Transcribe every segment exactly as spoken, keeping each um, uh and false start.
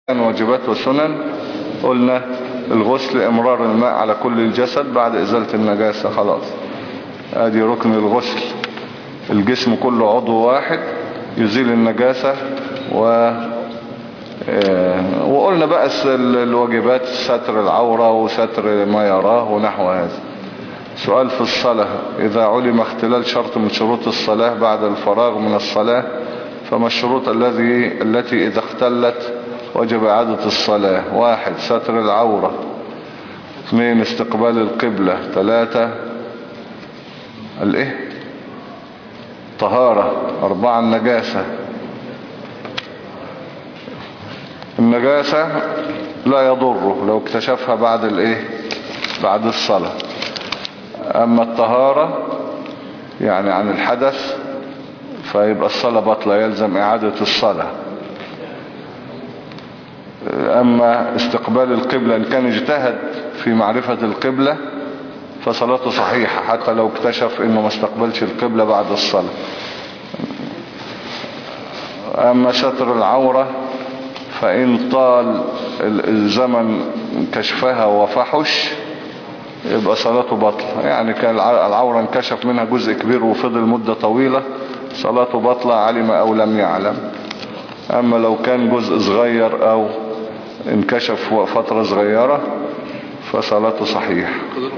واجبات وسنن. قلنا الغسل امرار الماء على كل الجسد بعد ازالة النجاسة، خلاص ادي ركن الغسل. الجسم كله عضو واحد يزيل النجاسة و... وقلنا بقى الواجبات ستر العورة وستر ما يراه ونحو هذا. سؤال في الصلاة: إذا علم اختلال شرط من شروط الصلاة بعد الفراغ من الصلاة فما الشروط الذي التي إذا اختلت وجب إعادة الصلاة؟ واحد: ستر العورة. اثنين: استقبال القبلة. ثلاثة: الايه طهارة. أربعة: النجاسة. النجاسة لا يضره لو اكتشفها بعد الايه بعد الصلاة. اما الطهارة يعني عن الحدث فيبقى الصلاة بطلة، يلزم اعادة الصلاة. اما استقبال القبلة ان كان اجتهد في معرفة القبلة فصلاته صحيحة حتى لو اكتشف انه ما استقبلش القبلة بعد الصلاة. اما ستر العورة فإن طال الزمن كشفها وفحش يبقى صلاته بطلة. يعني كان العورة انكشف منها جزء كبير وفضل مدة طويلة صلاته بطلة علم أو لم يعلم. أما لو كان جزء صغير أو انكشف فترة صغيرة فصلاته صحيح.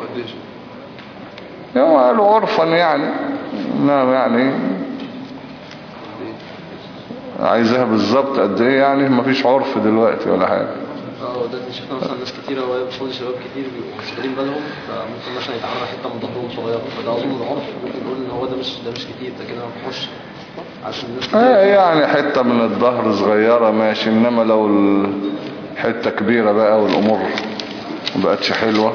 يعني قالوا عرفا يعني نعم يعني عايزها بالظبط قد ايه يعني مفيش عرف دلوقتي ولا حاجه. اه ده شفنا مثلا ناس كتيره وهي بتصلي شباب كتير بيبقوا واخدين بالهم فممكن مثلا يتعمل حته من ظهرهم صغيره فده اظن العرف ممكن نقول ان هو ده مش ده مش كتير ده كده ما بيخش عشان الناس كتير اه يعني حته من الظهر صغيره ماشي، انما لو الحته كبيره بقى والامور مبقتش حلوه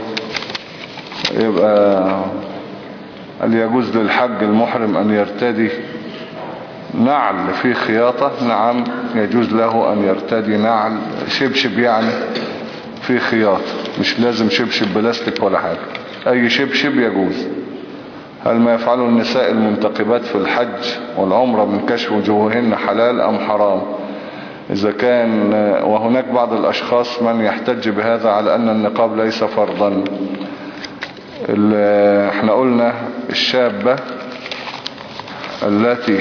يبقى هل يجوز للحج المحرم ان يرتدي نعل فيه خياطة؟ نعم يجوز له أن يرتدي نعل شبشب يعني فيه خياطة، مش لازم شبشب بلاستيك ولا حاجة، أي شبشب يجوز. هل ما يفعله النساء المنتقبات في الحج والعمرة من كشف وجوههن حلال أم حرام؟ إذا كان وهناك بعض الأشخاص من يحتج بهذا على أن النقاب ليس فرضا. احنا قلنا الشابة التي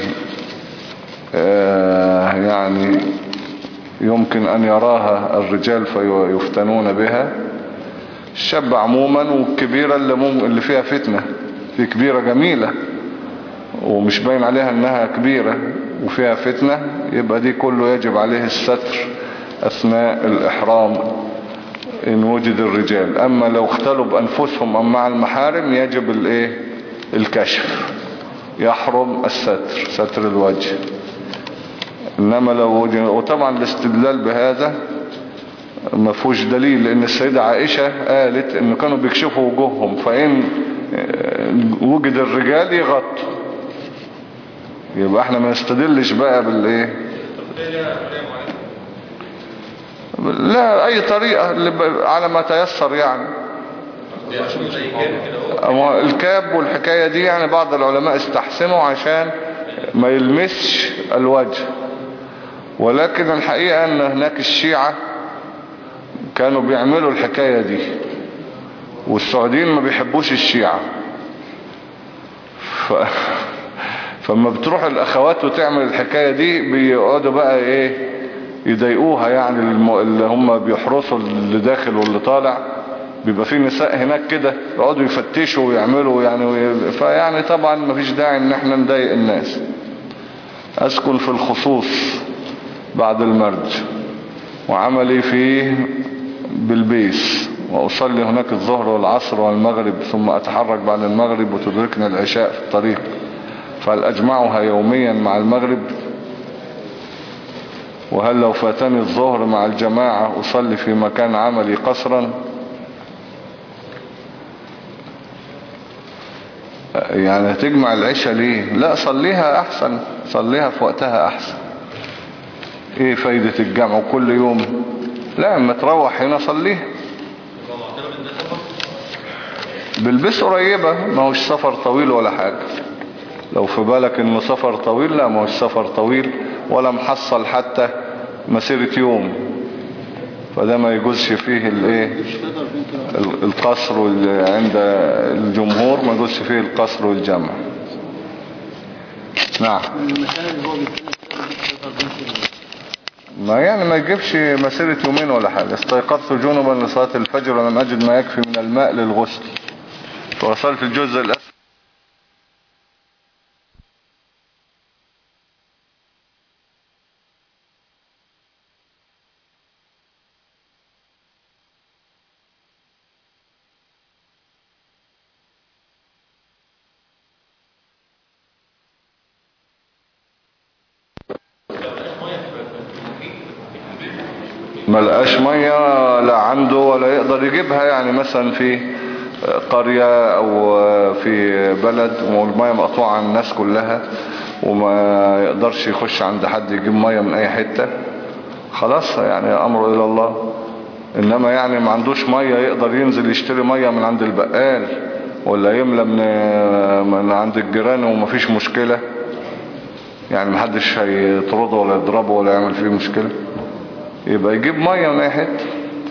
يعني يمكن أن يراها الرجال فيفتنون بها، الشاب عموما والكبيرة اللي, اللي فيها فتنة. في كبيرة جميلة ومش باين عليها أنها كبيرة وفيها فتنة يبقى دي كله يجب عليه الستر أثناء الإحرام إن وجد الرجال. أما لو اختلوا بأنفسهم أم مع المحارم يجب الايه الكشف، يحرم الستر ستر الوجه. إنما لو وجد، وطبعا الاستدلال بهذا ما فيهوش دليل لأن السيدة عائشة قالت إنه كانوا بيكشفوا وجوههم فإن وجد الرجال يغطوا. يبقى احنا ما نستدلش بقى بالايه لا اي طريقة على ما تيسر يعني. الكاب والحكاية دي يعني بعض العلماء استحسنوا عشان ما يلمسش الوجه، ولكن الحقيقة ان هناك الشيعة كانوا بيعملوا الحكاية دي والسعوديين ما بيحبوش الشيعة ف... فما بتروح الاخوات وتعمل الحكاية دي بيقعدوا بقى ايه يضايقوها يعني اللي هم بيحرسوا اللي داخل واللي طالع. بيبقى في نساء هناك كده يقعدوا يفتشوا ويعملوا يعني، فيعني طبعا ما فيش داعي ان احنا نضايق الناس. اسكن في الخصوص بعد المرج وعملي فيه بالبيس واصلي هناك الظهر والعصر والمغرب ثم اتحرك بعد المغرب وتدركني العشاء في الطريق، فهل اجمعها يوميا مع المغرب؟ وهل لو فاتني الظهر مع الجماعة اصلي في مكان عملي قصرا؟ يعني هتجمع العشاء ليه؟ لا صليها احسن، صليها في وقتها احسن. ايه فايدة الجمع كل يوم؟ لا اما تروح هنا صليها. بالبس قريبة، ما هوش سفر طويل ولا حاجة. لو في بالك انه سفر طويل لا ما هوش سفر طويل ولا محصل حتى مسيرة يوم. فده ما يجوزش فيه الايه القصر، عند الجمهور ما يجوزش فيه القصر والجمع. نعم. ما يعني ما يجيبش مسيرة يومين ولا حاجة. استيقظت جنبا لصلاة الفجر ولم أجد ما يكفي من الماء للغسل فوصلت الجزء الأسفل. ما لقاش مية لا عنده ولا يقدر يجيبها، يعني مثلا في قرية او في بلد والمية مقطوعة عن الناس كلها وما يقدرش يخش عند حد يجيب مية من اي حتة، خلاص يعني امره الى الله. انما يعني ما عندوش مية يقدر ينزل يشتري مية من عند البقال ولا يملى من, من عند الجيران ومفيش مشكلة، يعني محدش هيطرده ولا يضربه ولا يعمل فيه مشكلة، يبقى يجيب مية من اي حته.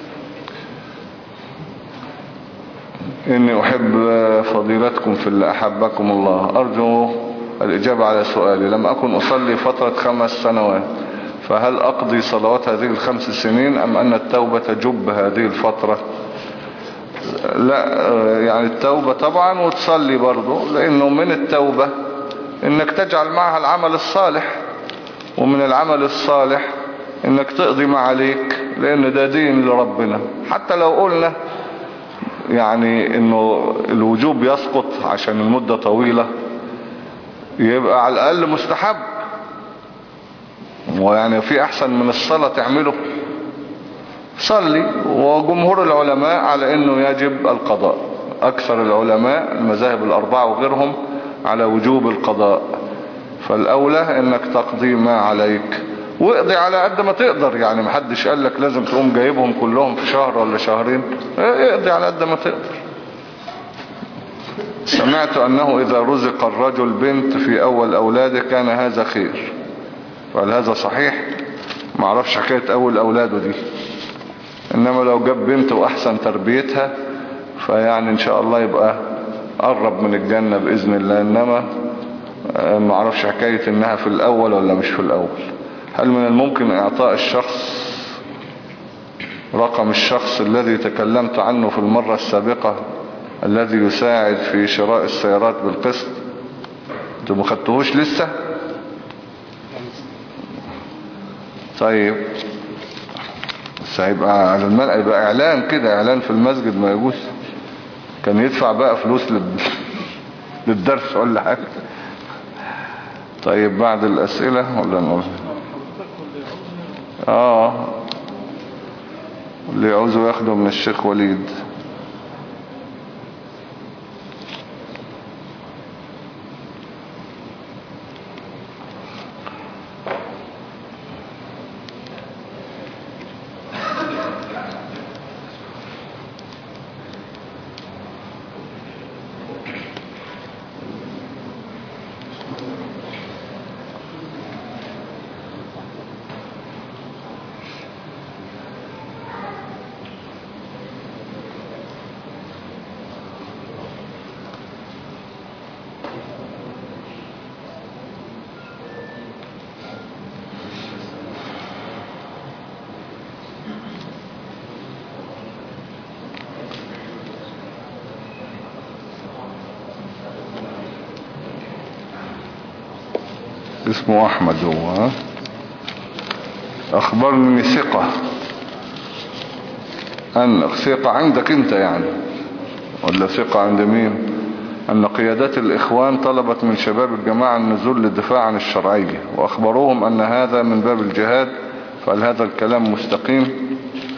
اني احب فضيلتكم في اللي احبكم الله، ارجو الاجابة على سؤالي. لم اكن اصلي فترة خمس سنوات، فهل اقضي صلوات هذه الخمس سنين ام ان التوبة تجب هذه الفترة؟ لا يعني التوبة طبعا وتصلي برضو، لانه من التوبة انك تجعل معها العمل الصالح، ومن العمل الصالح انك تقضي ما عليك، لان ده دين لربنا. حتى لو قلنا يعني انه الوجوب يسقط عشان المدة طويلة، يبقى على الاقل مستحب، ويعني في احسن من الصلاة تعمله صلي. وجمهور العلماء على انه يجب القضاء، اكثر العلماء المذاهب الاربعة وغيرهم على وجوب القضاء، فالاولى انك تقضي ما عليك واقضي على قد ما تقدر. يعني محدش قال لك لازم تقوم جايبهم كلهم في شهر ولا شهرين، اقضي على قد ما تقدر. سمعت انه اذا رزق الرجل بنت في اول اولاده كان هذا خير، فهل هذا صحيح؟ ما اعرفش حكاية اول اولاده دي، انما لو جاب بنت واحسن تربيتها فيعني ان شاء الله يبقى قرب من الجنة باذن الله. انما ما اعرفش حكاية انها في الاول ولا مش في الاول. هل من الممكن اعطاء الشخص رقم الشخص الذي تكلمت عنه في المرة السابقة الذي يساعد في شراء السيارات بالقسط؟ انتوا ما خدتوهوش لسه؟ طيب بس هيبقى على الملأ، يبقى اعلان كده، اعلان في المسجد ما يجوز. كان يدفع بقى فلوس لل... للدرس ولا حاجة. طيب بعد الاسئلة ولا نقول اه اللي يعوزوا ياخدوا من الشيخ وليد. اسمه احمد هو. اخبرني ثقة ان ثقة عندك انت يعني ولا ثقة عند مين، ان قيادات الاخوان طلبت من شباب الجماعة النزول للدفاع عن الشرعية واخبروهم ان هذا من باب الجهاد، فهل هذا الكلام مستقيم؟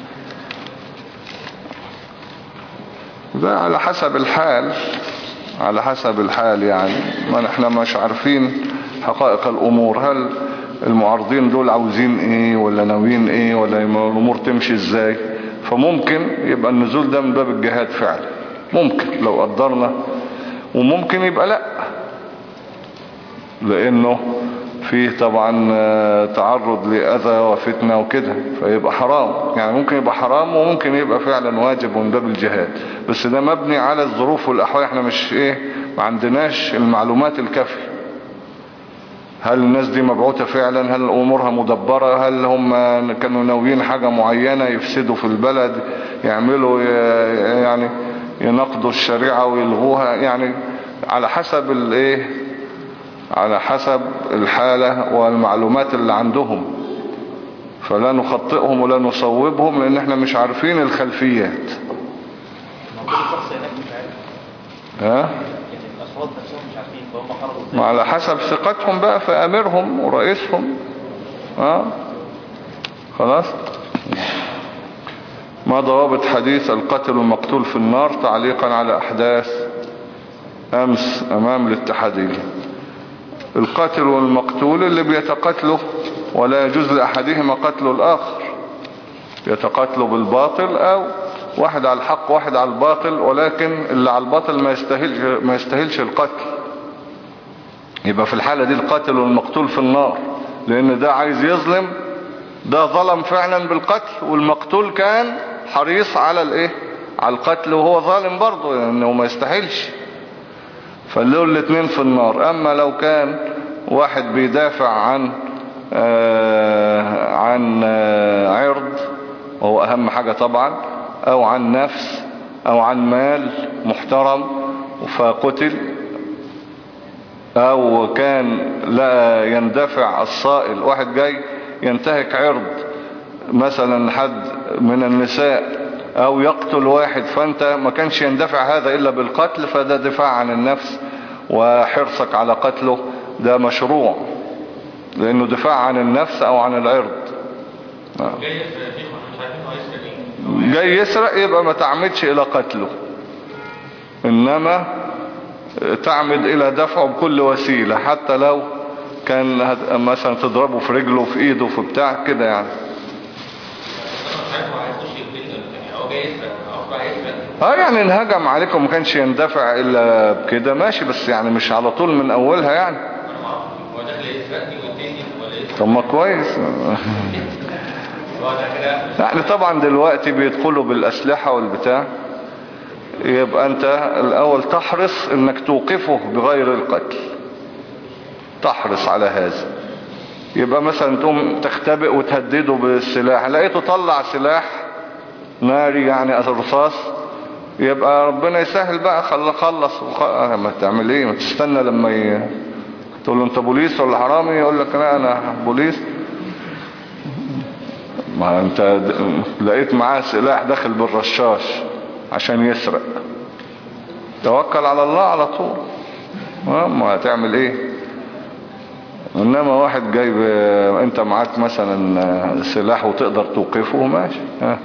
ده على حسب الحال، على حسب الحال يعني، ما نحن مش عارفين حقائق الامور. هل المعارضين دول عاوزين ايه ولا ناويين ايه ولا الامور تمشي ازاي؟ فممكن يبقى النزول ده من باب الجهاد فعلا، ممكن لو قدرنا، وممكن يبقى لا، لانه فيه طبعا تعرض لأذى وفتنة وكده، فيبقى حرام. يعني ممكن يبقى حرام وممكن يبقى فعلا واجب من باب الجهاد، بس ده مبني على الظروف والأحوال. احنا مش ايه، ما عندناش المعلومات الكافية. هل الناس دي مبعوثة فعلا؟ هل أمورها مدبرة؟ هل هم كانوا ناويين حاجة معينة يفسدوا في البلد، يعملوا يعني ينقضوا الشريعة ويلغوها؟ يعني على حسب الايه، على حسب الحالة والمعلومات اللي عندهم. فلا نخطئهم ولا نصوبهم لان احنا مش عارفين الخلفيات. ها؟ ما على حسب ثقتهم بقى في اميرهم ورئيسهم. ها؟ خلاص. ما ضوابط حديث القتل والمقتول في النار تعليقا على احداث امس امام الاتحادية. القاتل والمقتول اللي بيتقاتلوا ولا يجوز لأحدهما قتل الآخر، يتقاتلوا بالباطل أو واحد على الحق واحد على الباطل، ولكن اللي على الباطل ما يستاهلش ما يستاهلش القتل. يبقى في الحالة دي القاتل والمقتول في النار، لأن ده عايز يظلم، ده ظلم فعلا بالقتل، والمقتول كان حريص على الايه، على القتل وهو ظالم برضه لأنه ما يستاهلش. فاللول الاثنين في النار. اما لو كان واحد بيدافع عن آه عن آه عرض، وهو اهم حاجة طبعا، او عن نفس او عن مال محترم فقتل، او كان لا يندفع الصائل، واحد جاي ينتهك عرض مثلا حد من النساء او يقتل واحد، فانت ما كانش يندفع هذا الا بالقتل، فده دفاع عن النفس وحرصك على قتله ده مشروع، لانه دفاع عن النفس او عن العرض. جاي يسرق يبقى ما تعمدش الى قتله، انما تعمد الى دفعه بكل وسيلة، حتى لو كان مثلا تضربه في رجله في ايده في بتاع كده يعني. اه يعني انهجم عليكم ما كانش يندفع الا بكده ماشي، بس يعني مش على طول من اولها يعني. طب ما كويس. يعني طبعا دلوقتي بيدخلوا بالاسلحة والبتاع، يبقى انت الاول تحرص انك توقفه بغير القتل، تحرص على هذا. يبقى مثلا تقوم تختبئ وتهدده بالسلاح، لقيته طلع سلاح ناري يعني رصاص، يبقى ربنا يسهل بقى، خلص خلص وخ... ما تعمل ايه، ما تستنى لما ي... تقول له انت بوليس ولا حرامي، يقول لك لا انا بوليس. ما انت لقيت معاه سلاح داخل بالرشاش عشان يسرق، توكل على الله على طول. ما هتعمل ايه؟ انما واحد جايب انت معاك مثلا سلاح وتقدر توقفه ماشي. ها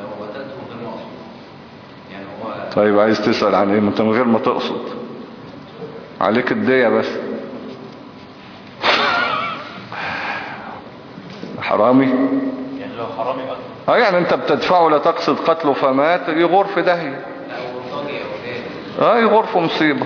طيب عايز تسأل عن ايه؟ انت من غير ما تقصد عليك الدية بس. حرامي يعني لو حرامي اه يعني انت بتدفعه لا تقصد قتله فمات، يغور في داهية. اه يغور في مصيبة.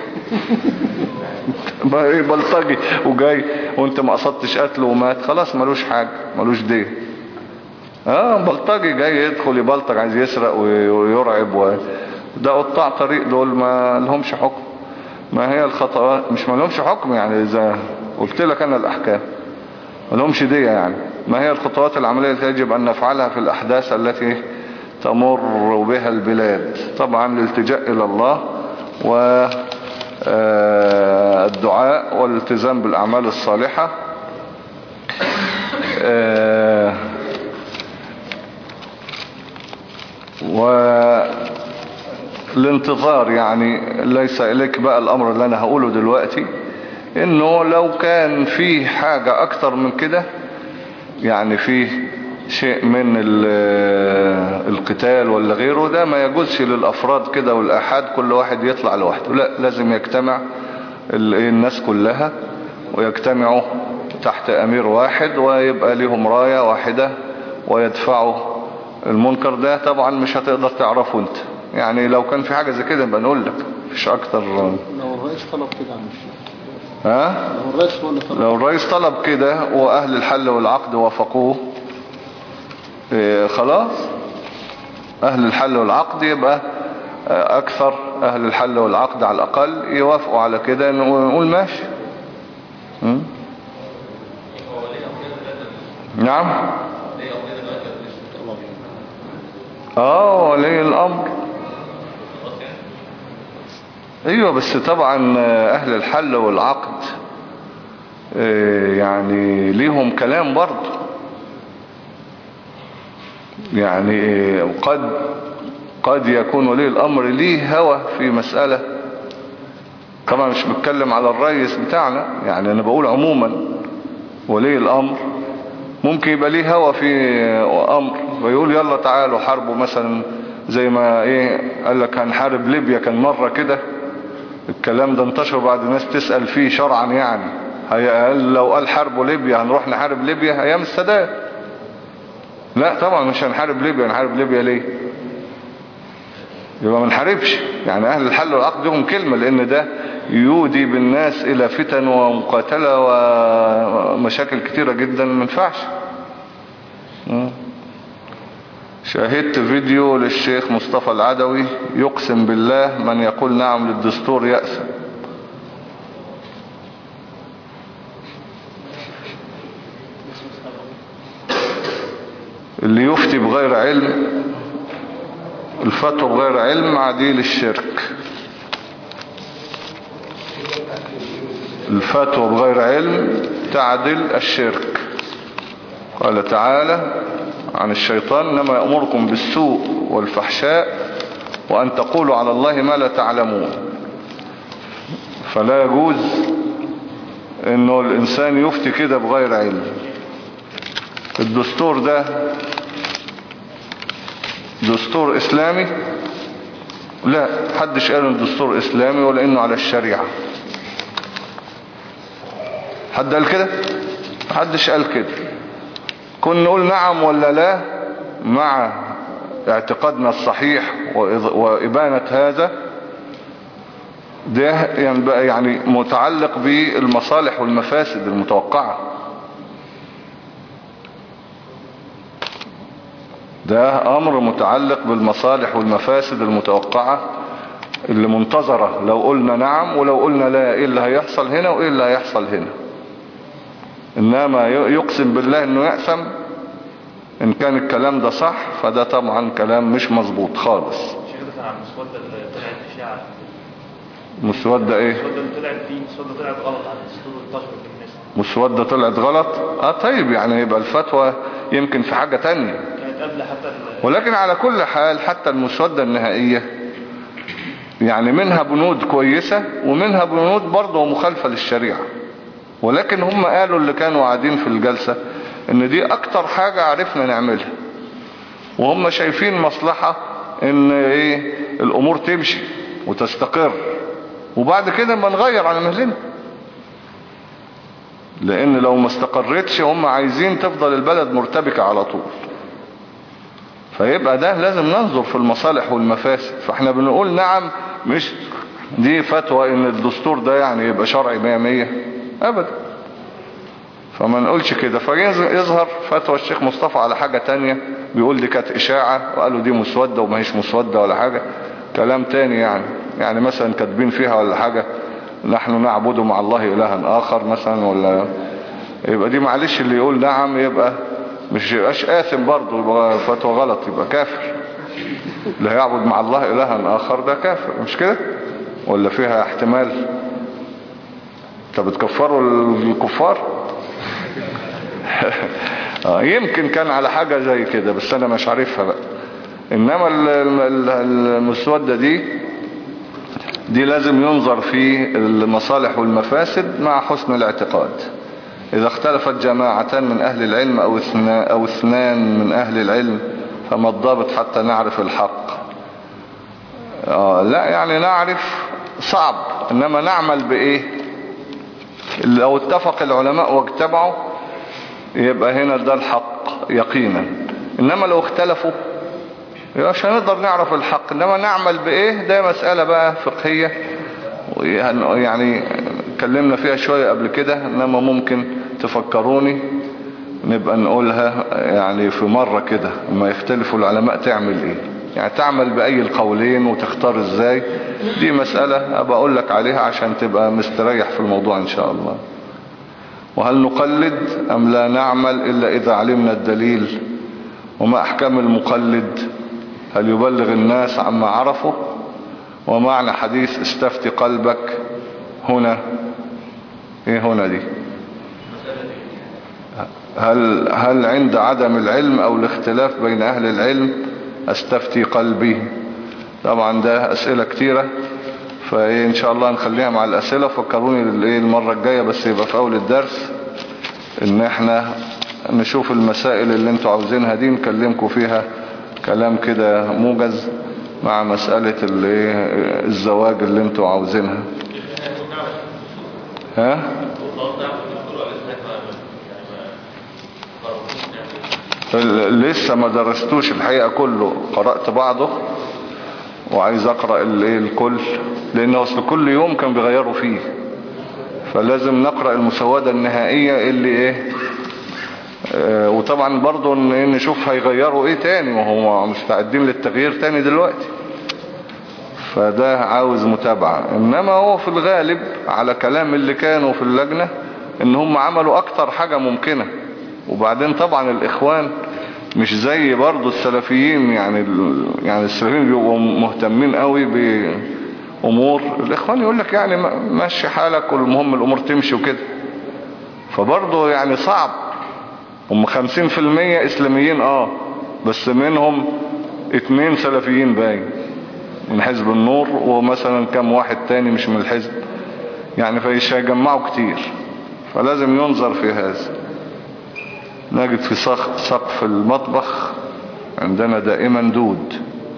بلطجي وجاي وانت ما قصدتش قتله ومات، خلاص ملوش حاجة، ملوش دية. اه بلطجي جاي يدخل يبلطج، عايز يسرق ويرعب و... ده قطاع طريق، دول ما لهمش حكم. ما هي الخطوات مش ما لهمش حكم يعني، اذا قلت لك انا الاحكام ما لهمش دية يعني. ما هي الخطوات العملية التي يجب ان نفعلها في الاحداث التي تمر بها البلاد؟ طبعا الالتجاء الى الله والدعاء والالتزام بالاعمال الصالحة، والانتظار. يعني ليس إليك بقى الأمر اللي أنا هقوله دلوقتي، إنه لو كان فيه حاجة أكتر من كده، يعني فيه شيء من القتال ولا غيره، ده ما يجوزش للأفراد كده والأحد كل واحد يطلع لوحده، لا لازم يجتمع الناس كلها ويجتمعوا تحت أمير واحد ويبقى لهم راية واحدة ويدفعوا المنكر ده. طبعا مش هتقدر تعرفه انت يعني، لو كان في حاجة زي كده يبقى نقول لك، مش اكتر. لو الرئيس طلب كده عن الشيء ها؟ لو الرئيس هو اللي طلب لو الرئيس طلب كده واهل الحل والعقد وافقوه إيه خلاص، اهل الحل والعقد يبقى اكثر اهل الحل والعقد على الاقل يوافقوا على كده نقول ماشي. م? نعم. اه ولي الامر. ايوه بس طبعا اهل الحل والعقد يعني ليهم كلام برضه، يعني قد قد يكون ولي الامر ليه هوى في مسألة. طبعا مش بتكلم على الرئيس بتاعنا، يعني انا بقول عموما ولي الامر ممكن يبقى ليه هوى في امر ويقول يلا تعالوا حاربوا مثلا، زي ما ايه قال لك هنحارب ليبيا. كان مرة كده الكلام ده انتشر بعد الناس تسأل فيه شرعا، يعني هل لو قال حاربوا ليبيا هنروح نحارب ليبيا ايام السادات؟ لا طبعا مش هنحارب ليبيا. هنحارب ليبيا ليه؟ يبقى ما نحاربش. يعني اهل الحل والعقد لهم كلمة، لان ده يودي بالناس الى فتن ومقاتلة ومشاكل كتيرة جدا ما ينفعش. شاهدت فيديو للشيخ مصطفى العدوي يقسم بالله من يقول نعم للدستور يأثم. اللي يفتي بغير علم، الفتوى بغير علم عديل الشرك. الفتوى بغير علم تعدل الشرك. قال تعالى عن الشيطان إنما يأمركم بالسوء والفحشاء وأن تقولوا على الله ما لا تعلمون. فلا يجوز إنه الإنسان يفتي كده بغير علم. الدستور ده دستور إسلامي؟ لا، حدش قال إنه دستور إسلامي ولا إنه على الشريعة. حد قال كده؟ حدش قال كده. كنا نقول نعم ولا لا مع اعتقادنا الصحيح وإبانة هذا ده يعني متعلق بالمصالح والمفاسد المتوقعة. ده أمر متعلق بالمصالح والمفاسد المتوقعة اللي منتظرة لو قلنا نعم، ولو قلنا لا ايه اللي هيحصل هنا وايه اللي هيحصل هنا. انما يقسم بالله انه يأثم ان كان الكلام ده صح فده طبعا كلام مش مظبوط خالص. شيخ ده كان عن المسودة اللي طلعت في شيعة. مسودة ايه؟ مسودة اللي طلعت فيه مسودة طلعت غلط عن الدستور انتشر في الناس. مسودة طلعت غلط؟ اه طيب يعني يبقى الفتوى يمكن في حاجة تانية. كانت قبل حتى ولكن على كل حال حتى المسودة النهائية يعني منها بنود كويسة ومنها بنود برضه مخالفة للشريعة. ولكن هم قالوا اللي كانوا قاعدين في الجلسة ان دي اكتر حاجة عرفنا نعملها، وهم شايفين مصلحة ان ايه الامور تمشي وتستقر، وبعد كده ما نغير على مهلنا. لان لو ما استقرتش هم عايزين تفضل البلد مرتبكة على طول. فيبقى ده لازم ننظر في المصالح والمفاسد. فاحنا بنقول نعم، مش دي فتوى ان الدستور ده يعني يبقى شرعي مية مية ابدا. فما نقولش كده. فيظهر فتوى الشيخ مصطفى على حاجة تانية، بيقول دي كانت اشاعة وقالوا دي مسودة وما هيش مسودة ولا حاجة، كلام تاني يعني. يعني مثلا كاتبين فيها ولا حاجة نحن نعبد مع الله إلها آخر مثلا، ولا يبقى دي معلش اللي يقول نعم يبقى مش يبقاش آثم برضه، يبقى فتوى غلط، يبقى كافر. اللي هيعبد مع الله إلها آخر ده كافر، مش كده؟ ولا فيها احتمال؟ انت بتكفروا الكفار؟ يمكن كان على حاجة زي كده بس انا مش عارفها بقى. انما المسودة دي دي لازم ينظر في المصالح والمفاسد مع حسن الاعتقاد. اذا اختلفت جماعتان من اهل العلم او اثنان, أو اثنان من اهل العلم فما الضابط حتى نعرف الحق؟ آه لا يعني نعرف صعب، انما نعمل بايه؟ لو اتفق العلماء واجتمعوا يبقى هنا ده الحق يقينا. انما لو اختلفوا يبقى مش هنقدر نعرف الحق. انما نعمل بايه ده مسألة بقى فقهية يعني اتكلمنا فيها شوية قبل كده، انما ممكن تفكروني نبقى نقولها يعني في مرة كده لما يختلفوا العلماء تعمل ايه، يعني تعمل بأي القولين وتختار ازاي، دي مسألة ابقى اقول لك عليها عشان تبقى مستريح في الموضوع ان شاء الله. وهل نقلد ام لا نعمل الا اذا علمنا الدليل؟ وما احكام المقلد؟ هل يبلغ الناس عما عرفوا؟ ومعنى حديث استفتي قلبك هنا، ايه هنا دي؟ هل, هل عند عدم العلم او الاختلاف بين اهل العلم استفتي قلبي؟ طبعا ده اسئلة كتيرة، فإن شاء الله نخليها مع الاسئلة. فكروني المرة الجاية بس يبقى في اول الدرس ان احنا نشوف المسائل اللي انتوا عاوزينها دي نكلمكم فيها كلام كده موجز مع مسألة الزواج اللي انتوا عاوزينها. ها؟ لسه ما درستوش الحقيقة كله، قرأت بعضه وعايز اقرأ الكل، لانه اصل كل يوم كان بيغيروا فيه، فلازم نقرأ المسودة النهائية اللي ايه اه وطبعا برضو نشوف هيغيروا ايه تاني، وهم مستعدين للتغيير تاني دلوقتي، فده عاوز متابعة. انما هو في الغالب على كلام اللي كانوا في اللجنة ان هم عملوا اكتر حاجة ممكنة. وبعدين طبعا الاخوان مش زي برضو السلفيين، يعني يعني السلفيين بيبقوا مهتمين قوي بامور، الاخوان يقول لك يعني ماشي حالك والمهم الامور تمشي وكده. فبرضو يعني صعب، هم خمسين في المية اسلاميين اه بس منهم اتنين سلفيين باين من حزب النور، ومثلا كم واحد تاني مش من الحزب، يعني فايش هيجمعوا كتير، فلازم ينظر في هذا. نجد في سقف المطبخ عندنا دائما دود،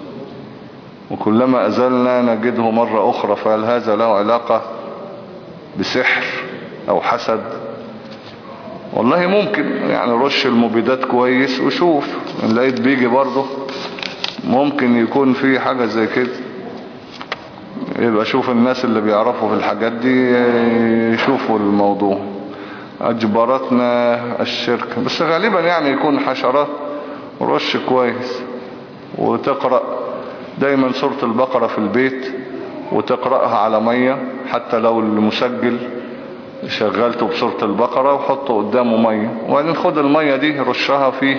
وكلما أزلنا نجده مرة أخرى، فهل هذا له علاقة بسحر أو حسد؟ والله ممكن، يعني رش المبيدات كويس وشوف، ان لقيت بيجي برضه ممكن يكون في حاجة زي كده. يبقى شوف الناس اللي بيعرفوا في الحاجات دي يشوفوا الموضوع. أجبرتنا الشرك، بس غالبا يعني يكون حشرات، ورش كويس. وتقرأ دايما سورة البقرة في البيت وتقرأها على مية، حتى لو المسجل شغلته بسورة البقرة وحطه قدامه مية، وبعدين خد المية دي رشها فيه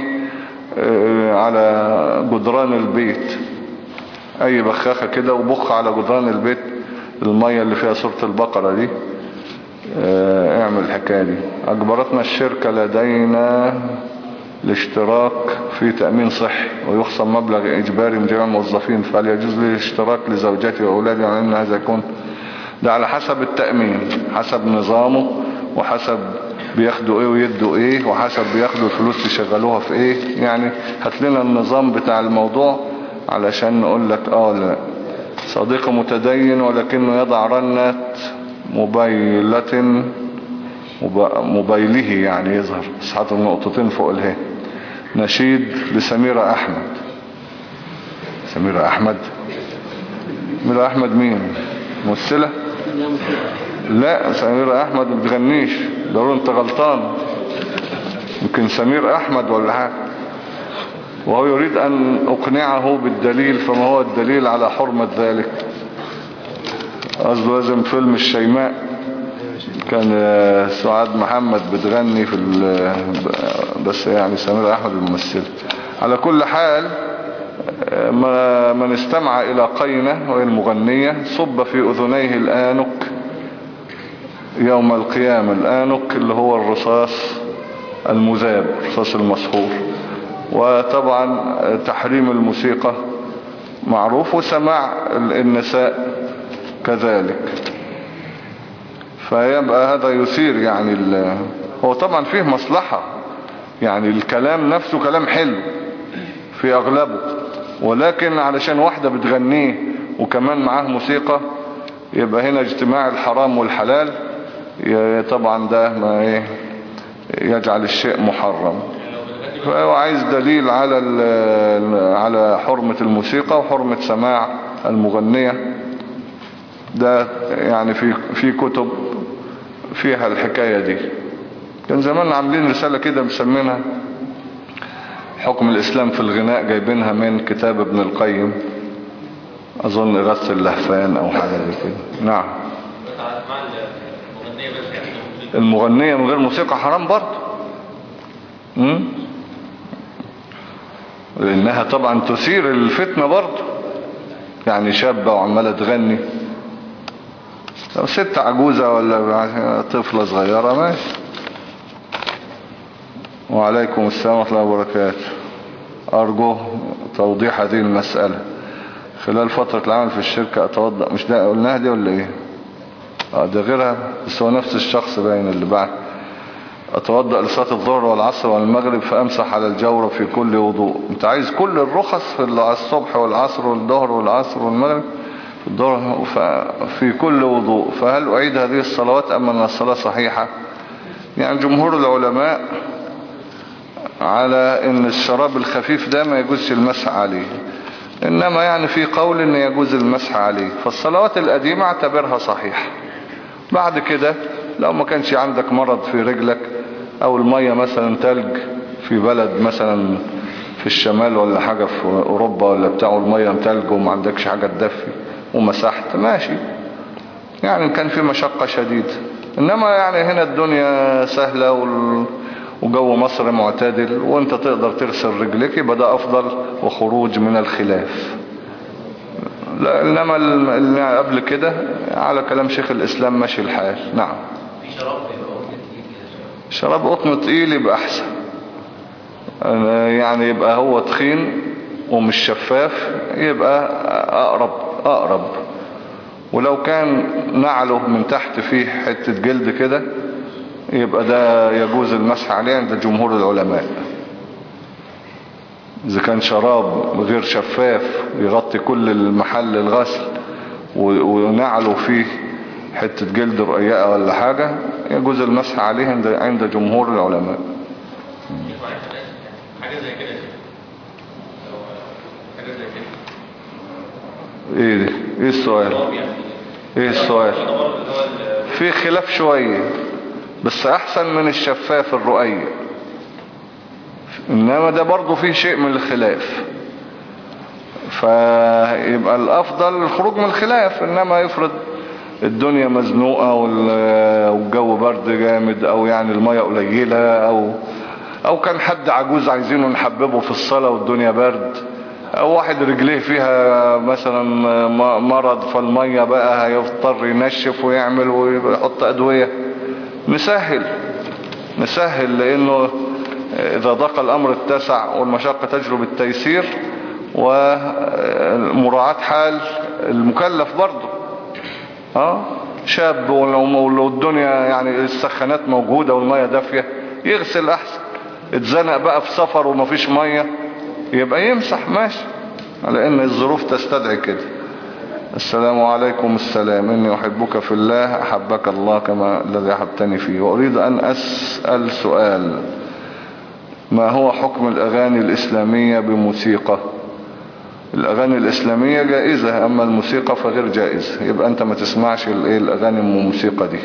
على جدران البيت، اي بخاخة كده وبخ على جدران البيت المية اللي فيها سورة البقرة دي. اعمل الحكاية دي. اجبرتنا الشركة لدينا الاشتراك في تأمين صحي، ويخصم مبلغ اجباري من جميع الموظفين، فهل يجوز لي الاشتراك لزوجتي واولادي؟ يعني ان هذا يكون ده على حسب التأمين، حسب نظامه، وحسب بياخدوا ايه ويدوا ايه، وحسب بياخدوا الفلوس يشغلوها في ايه. يعني هات لنا النظام بتاع الموضوع علشان نقول لك اه لا. صديق متدين ولكنه يضع رنة موبايلة موبايله، يعني يظهر بس حاطط نقطتين فوق الهي. نشيد لسميرة احمد. سميرة احمد سميرة احمد مين؟ ممثلة؟ لا، سميرة احمد ما بتغنيش، ضروري انت غلطان، يمكن سمير احمد ولا حاجة. وهو يريد ان اقنعه بالدليل، فما هو الدليل على حرمة ذلك؟ قصده لازم فيلم الشيماء كان سعاد محمد بتغني في بس يعني سميرة احمد الممثلة. على كل حال من استمع الى قينة وهي المغنية صب في اذنيه الآنك يوم القيامة. الآنك اللي هو الرصاص المذاب، الرصاص المسحور. وطبعا تحريم الموسيقى معروف، وسماع النساء كذلك. فيبقى هذا يثير يعني ال... هو طبعا فيه مصلحة، يعني الكلام نفسه كلام حلو في اغلبه، ولكن علشان واحدة بتغنيه وكمان معاه موسيقى يبقى هنا اجتماع الحرام والحلال، طبعا ده ما ايه يجعل الشيء محرم. فهو عايز دليل على على حرمة الموسيقى وحرمة سماع المغنية. ده يعني في في كتب فيها الحكاية دي. كان زمان عاملين رسالة كده مسمينها حكم الإسلام في الغناء، جايبينها من كتاب ابن القيم، أظن إغاثة اللهفان أو حاجة زي كده. نعم. المغنية من غير موسيقى حرام برضه، امم لأنها طبعا تثير الفتنة برضه، يعني شابة وعمالة تغني، لو ست عجوزة ولا طفلة صغيرة ماشي. وعليكم السلام ورحمة الله وبركاته. أرجو توضيح هذه المسألة. خلال فترة العمل في الشركة أتوضأ، مش ده قلناها دي ولا إيه؟ اه ده غيرها، بس هو نفس الشخص باين اللي بعد. أتوضأ لصلاة الظهر والعصر والمغرب فأمسح على الجورة في كل وضوء. أنت عايز كل الرخص في الصبح والعصر والظهر والعصر والمغرب في الظهر في كل وضوء، فهل أعيد هذه الصلوات أم أن الصلاة صحيحة؟ يعني جمهور العلماء على ان الشراب الخفيف ده ما يجوزش المسح عليه، انما يعني في قول ان يجوز المسح عليه. فالصلوات القديمة اعتبرها صحيحة. بعد كده لو ما كانش عندك مرض في رجلك او المية مثلا تلج في بلد مثلا في الشمال ولا حاجة في اوروبا ولا بتاعه المية تلج وما عندكش حاجة تدفي ومسحت ماشي، يعني كان في مشقة شديدة. انما يعني هنا الدنيا سهلة وال... وجو مصر معتدل وانت تقدر تغسل رجلك، يبقى ده افضل وخروج من الخلاف. لا انما اللي قبل كده على كلام شيخ الاسلام ماشي الحال. نعم. في شراب بيبقى قطن تقيل كده، شراب قطن تقيل يبقى احسن، يعني يبقى هو تخين ومش شفاف يبقى اقرب اقرب. ولو كان نعله من تحت فيه حتة جلد كده يبقى ده يجوز المسح عليه عند جمهور العلماء. إذا كان شراب غير شفاف يغطي كل المحل الغسل ونعله فيه حتة جلد رقيقة ولا حاجة يجوز المسح عليه عند عند جمهور العلماء. حاجة زي كده حاجة زي كده ايه دي؟ ايه السؤال؟ ايه السؤال؟ في خلاف شوية بس احسن من الشفاف الرقيق، انما ده برضو فيه شيء من الخلاف، فيبقى الافضل الخروج من الخلاف. انما يفرض الدنيا مزنوقة والجو برد جامد او يعني المية قليلة او او كان حد عجوز عايزينه نحببه في الصلاة والدنيا برد، او واحد رجليه فيها مثلا مرض فالمية بقى هيضطر ينشف ويعمل ويحط ادوية، نسهل نسهل لانه اذا ضاق الامر اتسع والمشقة تجلب التيسير، ومراعاة حال المكلف برضه. اه شاب ولو الدنيا يعني السخانات موجودة والمية دافية يغسل احسن. اتزنق بقى في سفر ومفيش مية يبقى يمسح ماشي، على ان الظروف تستدعي كده. السلام عليكم. السلام. إني أحبك في الله أحبك الله كما الذي أحبتني فيه، وأريد أن أسأل سؤال: ما هو حكم الأغاني الإسلامية بموسيقى؟ الأغاني الإسلامية جائزة، أما الموسيقى فغير جائزة، يبقى أنت ما تسمعش الأغاني الموسيقى دي.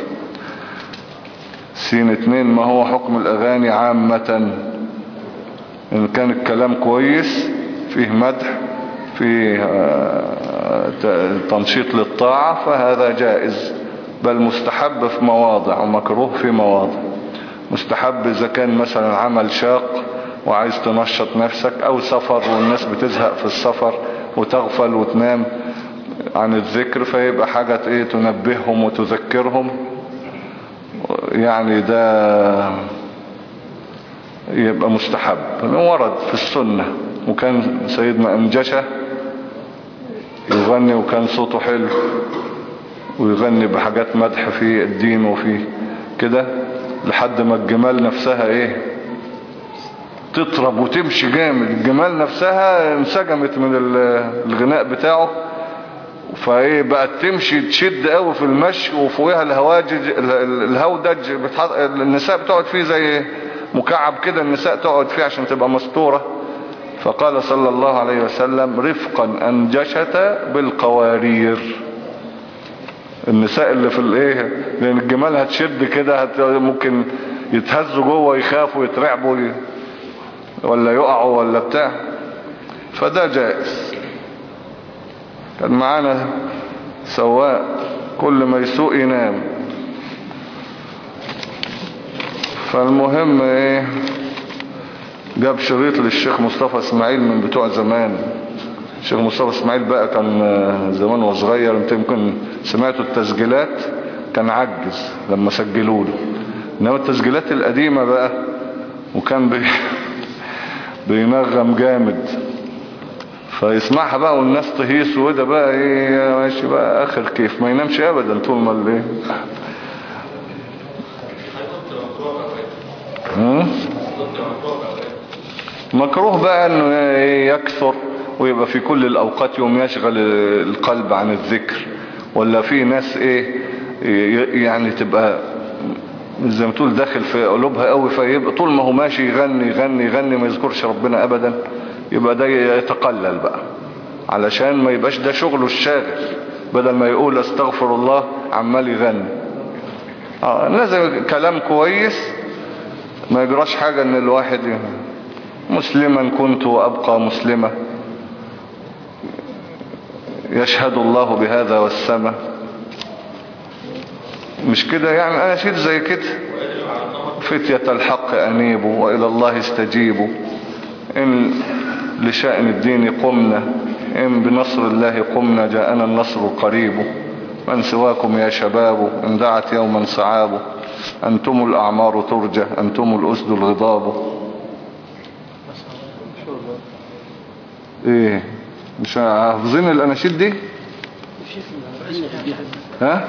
سين اتنين: ما هو حكم الأغاني عامة؟ إن كان الكلام كويس فيه مدح فيه تنشيط للطاعة فهذا جائز، بل مستحب في مواضع ومكروه في مواضع. مستحب إذا كان مثلا عمل شاق وعايز تنشط نفسك، أو سفر والناس بتزهق في السفر وتغفل وتنام عن الذكر، فيبقى حاجة ايه تنبههم وتذكرهم، يعني ده يبقى مستحب ورد في السنة. وكان سيدنا أنجشة يغني وكان صوته حلو ويغني بحاجات مدح في الدين وفي كده، لحد ما الجمال نفسها ايه تطرب وتمشي جامد. الجمال نفسها انسجمت من الغناء بتاعه، فايه بقت تمشي تشد قوي في المشي، وفوقها الهواجج الهودج بتحط النساء بتقعد فيه زي مكعب كده، النساء تقعد فيه عشان تبقى مستورة. فقال صلى الله عليه وسلم: رفقا أنجشة بالقوارير. النساء اللي في الايه، لان الجمال هتشد كده هت... ممكن يتهزوا جوه يخافوا يترعبوا ي... ولا يقعوا ولا بتاع، فده جائز. كان معانا سواق كل ما يسوق ينام. فالمهم ايه، جاب شريط للشيخ مصطفى اسماعيل من بتوع زمان. الشيخ مصطفى اسماعيل بقى كان زمان وصغير، انت يمكن سمعتوا التسجيلات، كان عجز لما سجلوا له، انما التسجيلات القديمة بقى وكان بي بينغم جامد، فيسمعها بقى والناس تهيس، وده بقى ايه ماشي بقى اخر كيف، ما ينامش ابدا طول ما اللي مكروه بقى انه يكثر ويبقى في كل الاوقات يوم يشغل القلب عن الذكر، ولا في ناس ايه يعني تبقى زي ما تقول داخل في قلوبها قوي، فيبقى طول ما هو ماشي يغني يغني يغني ما يذكرش ربنا ابدا، يبقى ده يتقلل بقى علشان ما يبقاش ده شغله الشاغل، بدل ما يقول استغفر الله عمال يغني. اه لازم كلام كويس، ما يجراش حاجة ان الواحد مسلما كنت وابقى مسلمة، يشهد الله بهذا والسماء، مش كده يعني انا شيء زي كده. فتية الحق انيبوا والى الله استجيبوا، ان لشأن الدين قمنا، ان بنصر الله قمنا جاءنا النصر القريب، من سواكم يا شباب ان دعت يوما صعاب، انتم الاعمار ترجى انتم الاسد الغضاب. ايه مش حافظين الاناشيد دي؟ ها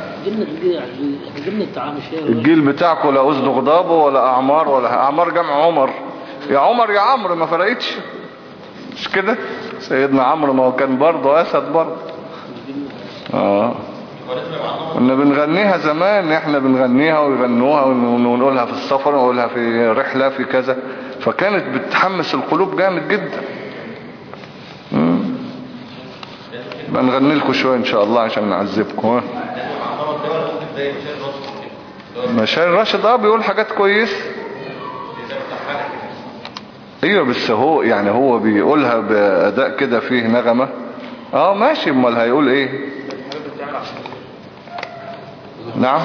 الجيل بتاعكم لا اسد غضابه ولا اعمار، ولا اعمار جمع عمر، يا عمر يا عمرو ما فرقتش، مش كده؟ سيدنا عمرو ما هو كان برضه اسد برضه. اه كنا بنغنيها زمان، احنا بنغنيها ويغنوها ونقولها في السفر ونقولها في رحلة في كذا، فكانت بتحمس القلوب جامد جدا. بنغني لكم شوية ان شاء الله عشان نعذبكم. مشاري راشد اه بيقول حاجات كويس. ايوه بس هو يعني هو بيقولها بأداء كده فيه نغمة. اه ماشي، امال هيقول ايه؟ نعم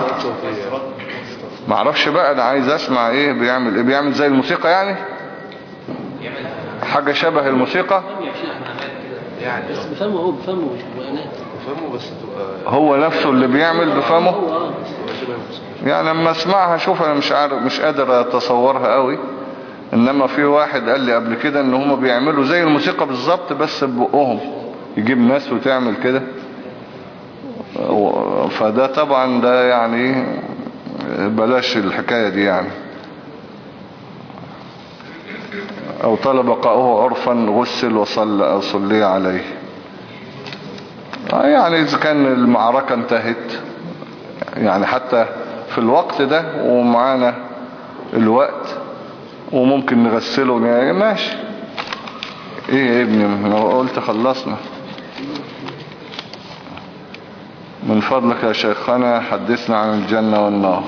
معرفش بقى، انا عايز اسمع ايه بيعمل ايه. بيعمل زي الموسيقى يعني، حاجة شبه الموسيقى يعني، بس بفهمه هو بفهمه مش بقنات بفهمه، بس تبقى هو نفسه اللي بيعمل بفهمه يعني. لما اسمعها شوف انا مش عارف مش قادر اتصورها قوي، انما في واحد قال لي قبل كده ان هم بيعملوا زي الموسيقى بالظبط بس ببقهم، يجيب ناس وتعمل كده، فده طبعا ده يعني بلاش الحكاية دي يعني. او طلب بقاؤه عرفا غسل وصلى او صلي عليه، يعني اذا كان المعركة انتهت يعني حتى في الوقت ده ومعانا الوقت وممكن نغسله يعني ماشي. ايه يا ابني انا قلت خلصنا. من فضلك يا شيخنا حدثنا عن الجنة والنار.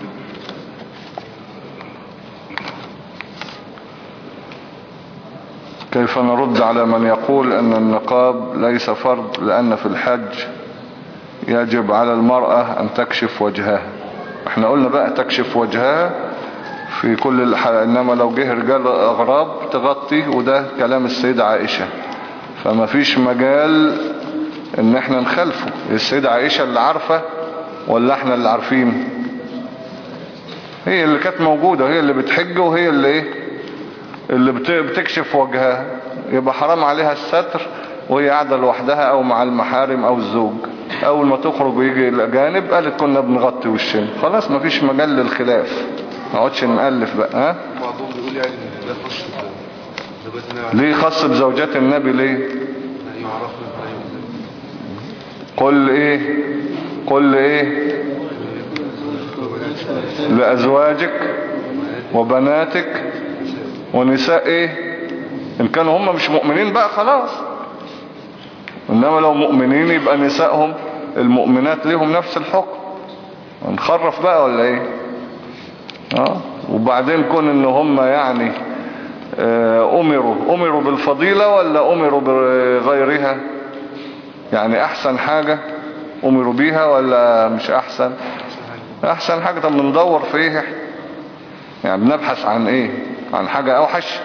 كيف نرد على من يقول ان النقاب ليس فرض لان في الحج يجب على المرأة ان تكشف وجهها؟ احنا قلنا بقى تكشف وجهها في كل الحلقة، انما لو جه رجال اغراب تغطي، وده كلام السيدة عائشة، فما فيش مجال ان احنا نخلفه. السيدة عائشة اللي عارفة ولا احنا اللي عارفين؟ هي اللي كانت موجودة، هي اللي بتحج وهي اللي ايه اللي بتكشف وجهها، يبقى حرام عليها الستر وهي قاعدة لوحدها او مع المحارم او الزوج. اول ما تخرج ويجي الاجانب قالت كنا بنغطي وشنا، خلاص ما فيش مجال للخلاف، ما نقعدش نألف بقى. ها بعضهم بيقول يعني ده خاص بزوجاتنا. ليه خاص بزوجات النبي ليه؟ يعني يعرفنا قل ايه قل ايه لأزواجك وبناتك ونساء ايه، ان كانوا هم مش مؤمنين بقى خلاص، انما لو مؤمنين يبقى نسائهم المؤمنات لهم نفس الحكم. نخرف بقى ولا ايه؟ اه وبعدين كون ان هم يعني آه امروا امروا بالفضيلة ولا امروا بغيرها؟ يعني احسن حاجة امروا بيها ولا مش احسن؟ احسن حاجة. طب ندور في ايه؟ يعني بنبحث عن ايه؟ عن حاجة اوحش؟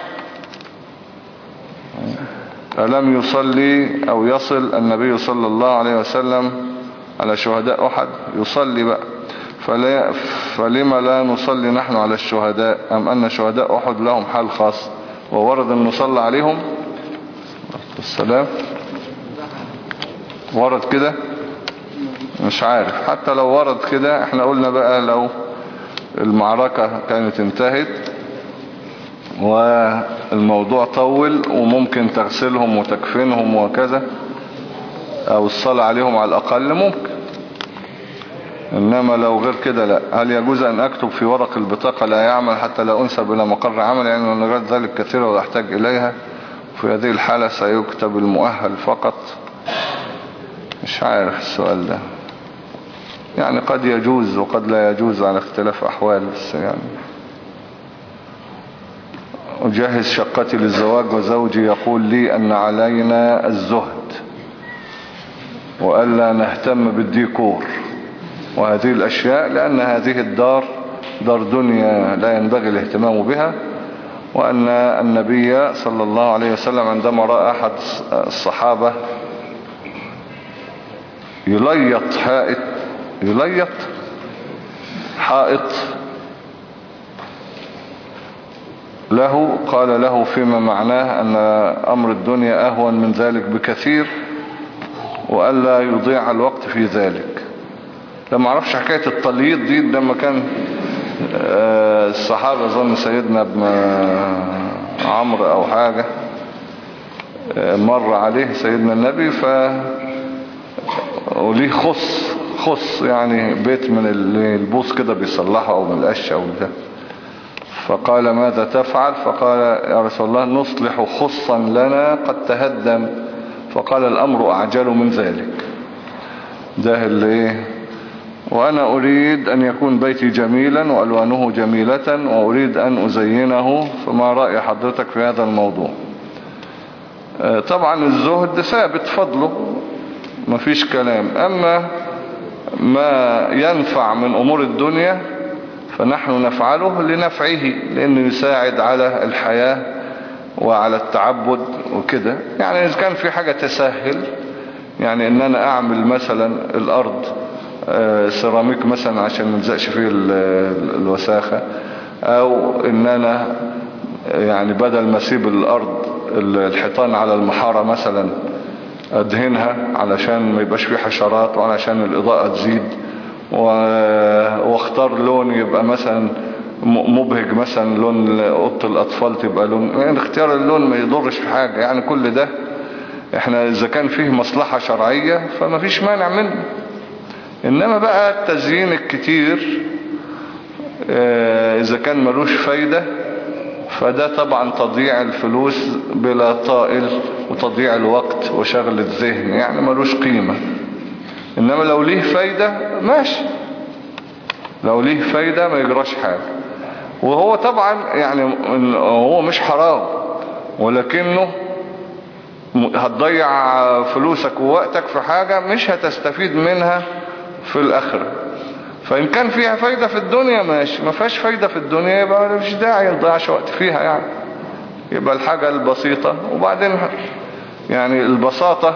ألم يصلي أو يصل النبي صلى الله عليه وسلم على شهداء أحد؟ يصلي بقى. فلا فلما لا نصلي نحن على الشهداء؟ أم أن شهداء أحد لهم حال خاص وورد أن نصلي عليهم؟ السلام ورد كده؟ مش عارف. حتى لو ورد كده احنا قلنا بقى لو المعركة كانت انتهت والموضوع طول وممكن تغسلهم وتكفنهم وكذا او الصلاة عليهم على الاقل ممكن. انما لو غير كده لا. هل يجوز ان اكتب في ورق البطاقة لا يعمل حتى لا انسب الى مقر عمل؟ يعني لغاية ذلك كثيرة واحتاج اليها. في هذه الحالة سيكتب المؤهل فقط. مش عارف السؤال ده. يعني قد يجوز وقد لا يجوز على اختلاف احوال. بس يعني أجهز شقتي للزواج وزوجي يقول لي أن علينا الزهد وألا نهتم بالديكور وهذه الأشياء، لأن هذه الدار دار دنيا لا ينبغي الاهتمام بها، وأن النبي صلى الله عليه وسلم عندما رأى أحد الصحابة يليط حائط يليط حائط له قال له فيما معناه أن أمر الدنيا أهون من ذلك بكثير وألا يضيع الوقت في ذلك. لما عرفش حكاية التليط دي لما كان الصحابة ظن سيدنا ابن عمرو أو حاجة مر عليه سيدنا النبي ف وليه خص خص يعني بيت من البوص كده بيصلحه أو من القش أو ده. فقال ماذا تفعل؟ فقال يا رسول الله نصلح خصا لنا قد تهدم. فقال الأمر أعجل من ذلك. ده اللي ايه. وأنا أريد أن يكون بيتي جميلا وألوانه جميلة وأريد أن أزينه، فما رأي حضرتك في هذا الموضوع؟ طبعا الزهد ثابت فضله مفيش كلام. أما ما ينفع من أمور الدنيا فنحن نفعله لنفعه، لأنه يساعد على الحياة وعلى التعبد وكده. يعني إذا كان في حاجة تسهل، يعني إن أنا أعمل مثلا الأرض سيراميك مثلا عشان ما نلزقش فيه الوساخة، أو إن أنا يعني بدل ما أسيب الأرض الحيطان على المحارة مثلا أدهنها علشان ما يبقاش فيه حشرات وعلشان الإضاءة تزيد، واختار لون يبقى مثلا مبهج، مثلا لون اوضه الاطفال تبقى لون، يعني اختيار اللون ما يضرش في حاجة. يعني كل ده احنا اذا كان فيه مصلحة شرعية فما فيش مانع منه. انما بقى التزيين الكتير اه اذا كان ملوش فايدة فده طبعا تضييع الفلوس بلا طائل وتضييع الوقت وشغل الذهن، يعني ملوش قيمة. انما لو ليه فايدة ماشي، لو ليه فايدة ما يجراش حاجة. وهو طبعا يعني هو مش حرام، ولكنه هتضيع فلوسك ووقتك في حاجة مش هتستفيد منها في الآخرة. فإن كان فيها فايدة في الدنيا ماشي، ما فيهاش فايدة في الدنيا يبقى مش داعي نضيعش وقت فيها. يعني يبقى الحاجة البسيطة. وبعدين يعني البساطة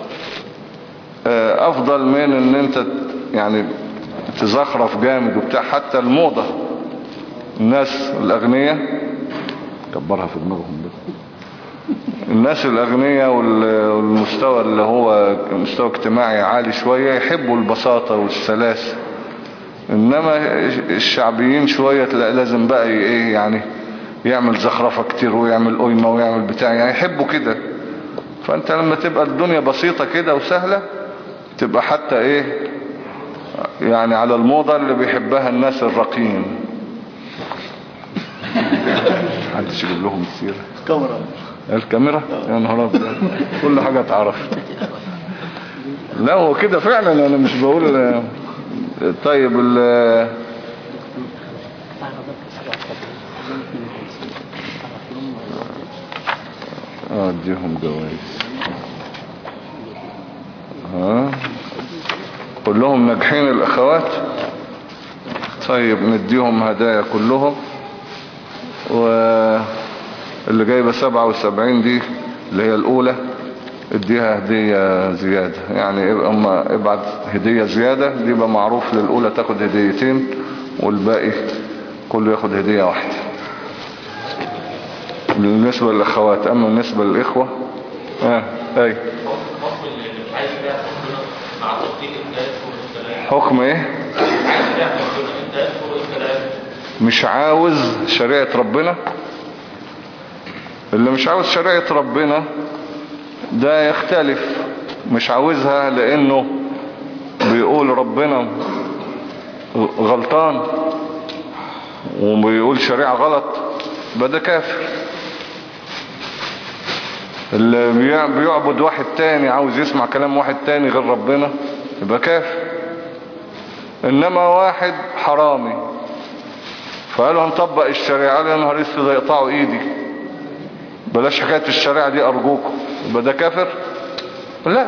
افضل من ان انت يعني تزخرف جامد وبتاع. حتى الموضة الناس الاغنياء كبرها في دماغهم بس. الناس الاغنياء والمستوى اللي هو مستوى اجتماعي عالي شوية يحبوا البساطة والسلاسة. انما الشعبيين شوية تلاقي لازم بقى ايه يعني يعمل زخرفة كتير ويعمل قيمة ويعمل بتاع، يعني يحبوا كده. فانت لما تبقى الدنيا بسيطة كده وسهلة تبقى حتى ايه يعني على الموضة اللي بيحبها الناس الرقيين. محدش يجيب لهم السيرة. كاميرا الكاميرا يا نهار ابيض كل حاجة اتعرفت. لا هو كده فعلا، انا مش بقول. طيب ال اه اديهم جوائز. ها كلهم ناجحين الاخوات. طيب نديهم هدايا كلهم. واللي جايبة سبعة وسبعين دي اللي هي الاولى اديها هدية زيادة، يعني اما ابعت هدية زيادة دي بقى معروف، للاولى تاخد هديتين والباقي كله ياخد هدية واحدة بالنسبة للاخوات. اما بالنسبة للاخوة اه اي حكم ايه؟ مش عاوز شريعة ربنا. اللي مش عاوز شريعة ربنا ده يختلف، مش عاوزها لانه بيقول ربنا غلطان وبيقول شريعة غلط، ده كافر. اللي بيعبد واحد تاني، عاوز يسمع كلام واحد تاني غير ربنا، يبقى كافر. انما واحد حرامي فقالوا هنطبق الشريعة، قال يا نهار اسود يقطعوا ايدي، بلاش حكاية الشريعة دي ارجوكم، يبقى ده كافر؟ لا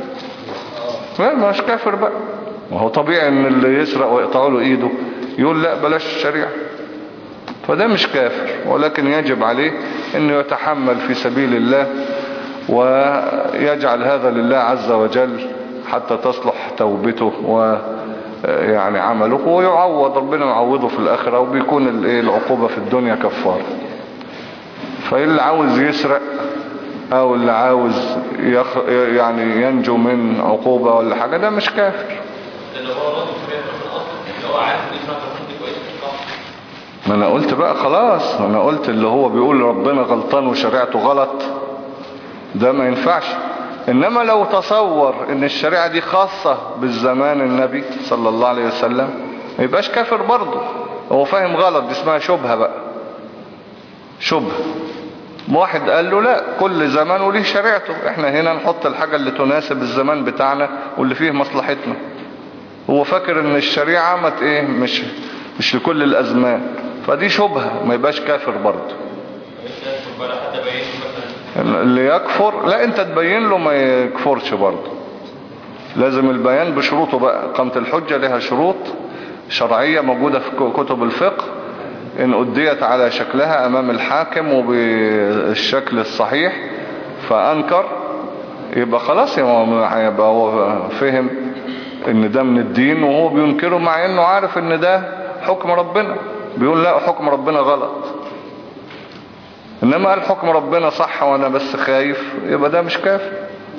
لا مش كافر بقى. وهو طبيعي ان اللي يسرق ويقطعوا له ايده يقول لا بلاش الشريعة، فده مش كافر، ولكن يجب عليه انه يتحمل في سبيل الله ويجعل هذا لله عز وجل حتى تصلح توبته ويعني عمله، ويعوض ربنا يعوضه في الآخرة، وبيكون العقوبة في الدنيا كفارة. فاللي عاوز يسرق او اللي عاوز يخ... يعني ينجو من عقوبة ولا حاجة ده مش كافر. ما انا قلت بقى خلاص، انا قلت اللي هو بيقول ربنا غلطان وشريعته غلط ده ما ينفعش. انما لو تصور ان الشريعة دي خاصة بالزمان النبي صلى الله عليه وسلم ما يبقاش كافر برضه، هو فاهم غلط، دي اسمها شبهة بقى، شبهة. واحد قال له لا كل زمان وليه شريعته، احنا هنا نحط الحاجة اللي تناسب الزمان بتاعنا واللي فيه مصلحتنا. هو فاكر ان الشريعة مت ايه مش مش لكل الازمان، فدي شبهة، ما يبقاش كافر برضه. اللي يكفر لا انت تبين له ما يكفرش برضه، لازم البيان بشروطه بقى. قامت الحجة لها شروط شرعية موجودة في كتب الفقه، ان اديت على شكلها امام الحاكم وبالشكل الصحيح فانكر، يبقى خلاص يبقى هو فهم ان ده من الدين وهو بينكره، مع انه عارف ان ده حكم ربنا، بيقول لا حكم ربنا غلط. انما قال حكم ربنا صح وانا بس خايف، يبقى ده مش كافر.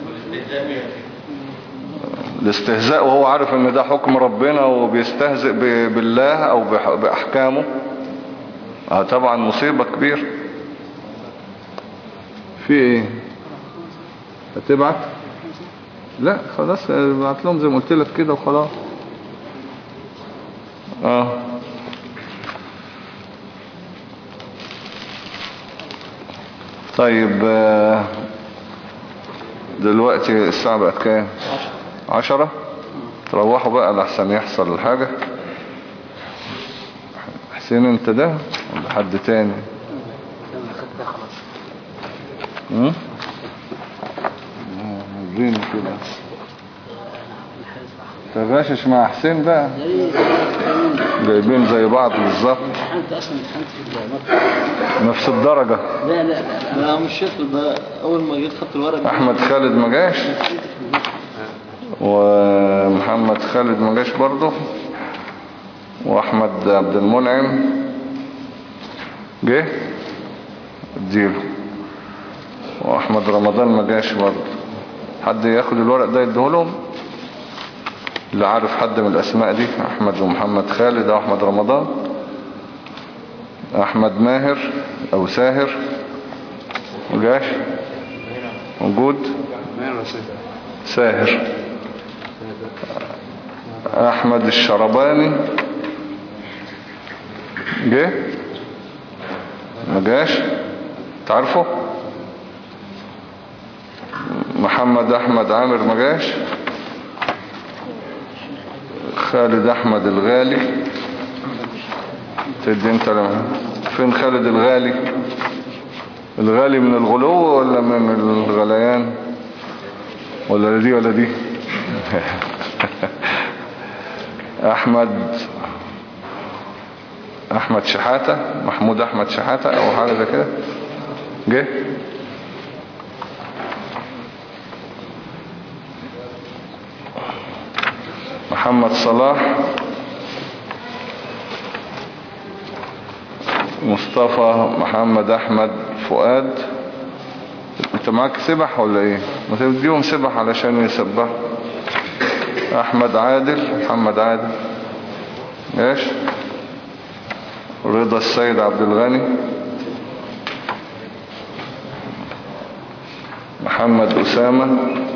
الاستهزاء وهو عارف ان ده حكم ربنا وبيستهزئ بالله او باحكامه اه طبعا مصيبة كبيرة. في ايه هتبعت؟ لا خلاص ابعت لهم زي ما قلت لك كده وخلاص. اه طيب دلوقتي الساعة بقت كام؟ عشرة. تروحوا بقى لحسن يحصل الحاجة. حسين انت ده ولا حد تاني؟ امم عايزين كده تغاشش مع حسين بقى، جايبين زي بعض بالظبط، نفس الدرجة. لا لا لا انا مش شايف، اول ما جيت خدت الورق. احمد خالد ما جاش ومحمد خالد ما جاش برضه، واحمد عبد المنعم جه اديله، واحمد رمضان ما جاش برضه. حد ياخد الورق ده يديهولهم اللي عارف حد من الاسماء دي، احمد ومحمد خالد او احمد رمضان. احمد ماهر او ساهر ما جاش؟ موجود ساهر. احمد الشرباني جه ما جاش؟ تعرفه؟ محمد احمد عامر ما جاش؟ خالد احمد الغالي. تدي انت لما فين خالد الغالي؟ الغالي من الغلو ولا من الغليان ولا دي ولا دي؟ احمد احمد شحاتة، محمود احمد شحاتة او حاجة زي كده. جه محمد صلاح، مصطفى محمد احمد فؤاد. انت معاك سبح ولا ايه؟ ما تديهم سبح علشان يسبح. احمد عادل، محمد عادل. ايش؟ رضا السيد عبد الغني. محمد أسامة.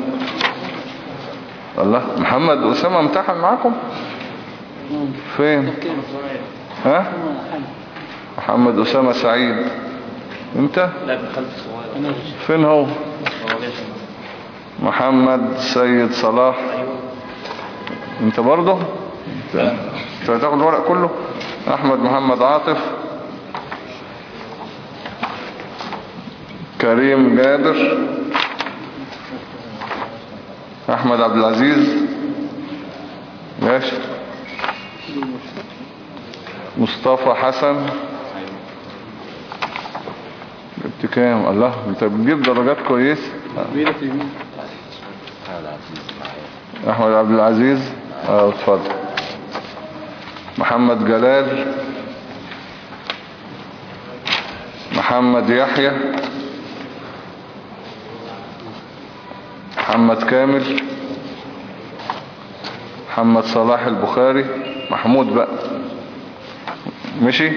الله، محمد أسامة امتحن معاكم فين؟ ها؟ محمد أسامة سعيد. انت؟ لا بخلف صغير. فين هو؟ محمد سيد صلاح. انت برضه؟ انت هتاخد الورق كله؟ احمد محمد عاطف. كريم جابر. احمد عبد العزيز. ماشي. مصطفى حسن. جبت كام؟ الله، انت بتجيب درجات كويسه. احمد عبد العزيز. اه اتفضل. محمد جلال. محمد يحيى. محمد كامل. محمد صلاح البخاري. محمود بقى ماشي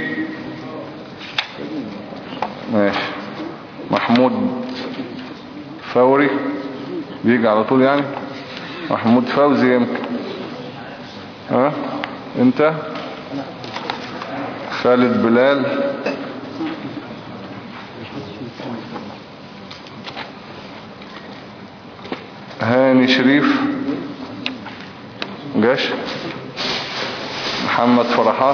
ماشي. محمود فوري بيجي على طول يعني. محمود فوزي يمكن. ها انت؟ خالد بلال. هاني شريف. جاش. محمد فرحات.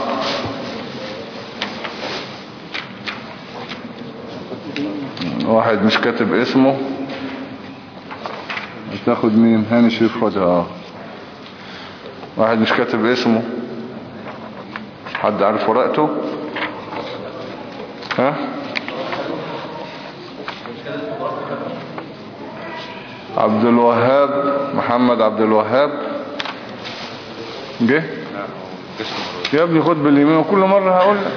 واحد مش كاتب اسمه. هتاخد مين؟ هاني شريف خدها. اه واحد مش كاتب اسمه. حد عارف ورقته؟ ها؟ عبد الوهاب. محمد عبد الوهاب. جه يا ابني، خد باليمين وكل مرة هقول لك.